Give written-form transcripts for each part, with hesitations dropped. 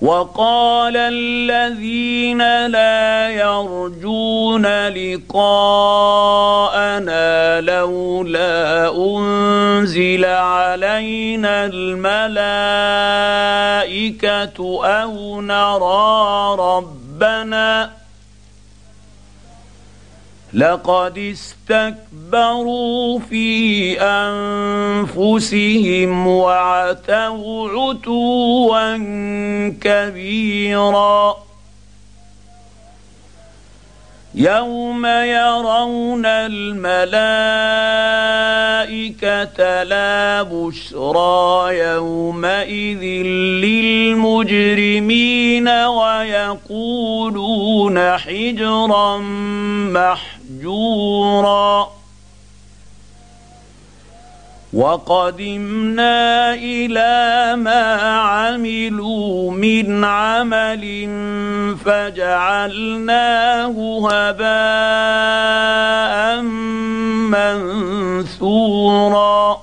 وقال الذين لا يرجون لقاءنا لولا أنزل علينا الملائكة أو نرى ربنا لقد استكبروا في أنفسهم وعتوا عتوا كبيرا يوم يرون الملائكة لا بشرى يومئذ للمجرمين ويقولون حجرا محجورا وقدمنا إلى ما عملوا من عمل فجعلناه هباء منثورا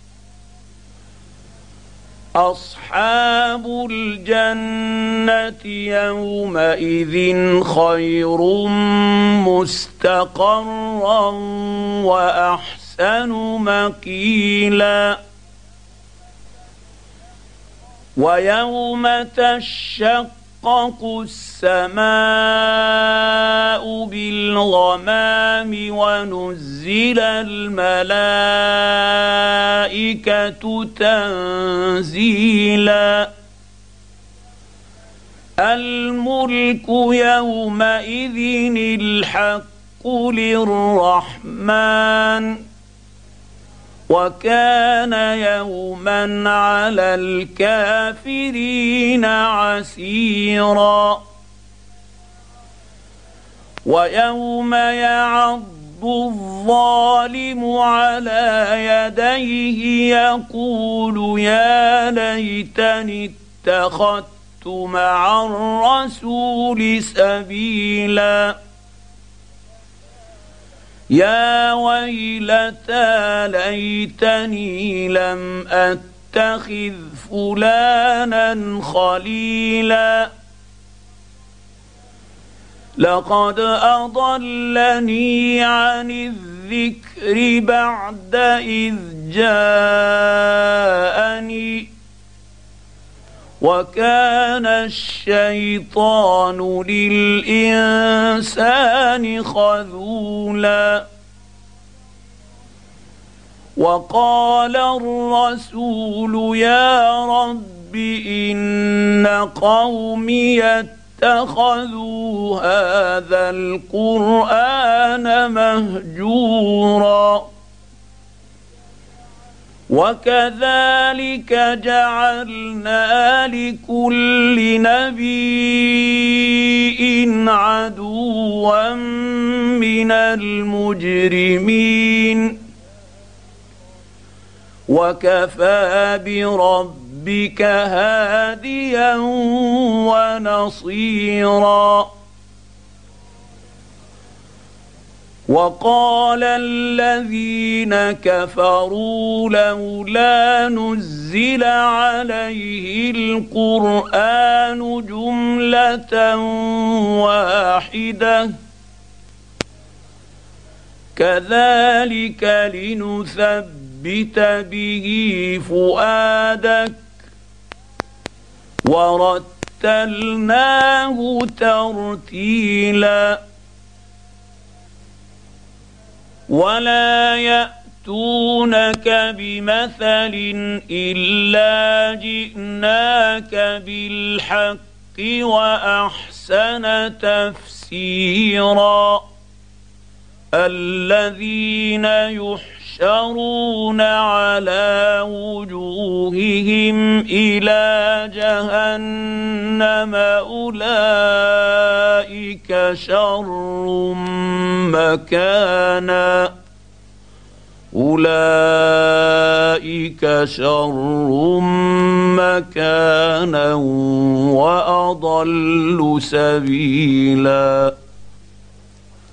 أصحاب الجنة يومئذ خير مستقرا وأحسن مقيلا ويوم تشقق السماء بالغمام ونزل الملائكة تنزيلا الملك يومئذ الحق للرحمن وكان يوما على الكافرين عسيرا ويوم يعض الظالم على يديه يقول يا ليتني اتخذت مع الرسول سبيلا يا ويلتى ليتني لم أتخذ فلانا خليلا لقد أضلني عن الذكر بعد إذ جاءني وكان الشيطان للإنسان خذولا وقال الرسول يا رب إن قومي اتخذوا هذا القرآن مهجورا وكذلك جعلنا لكل نبي عدوا من المجرمين وكفى بربك هاديا ونصيرا وقال الذين كفروا لولا نزل عليه القرآن جملة واحدة كذلك لنثبت به فؤادك ورتلناه ترتيلا ولا يأتونك بمثل إلا جئناك بالحق وأحسن تفسيرا الذين يحشرون على وجوههم إلى جهنم أولئك شر مكانا وأضل سبيلا.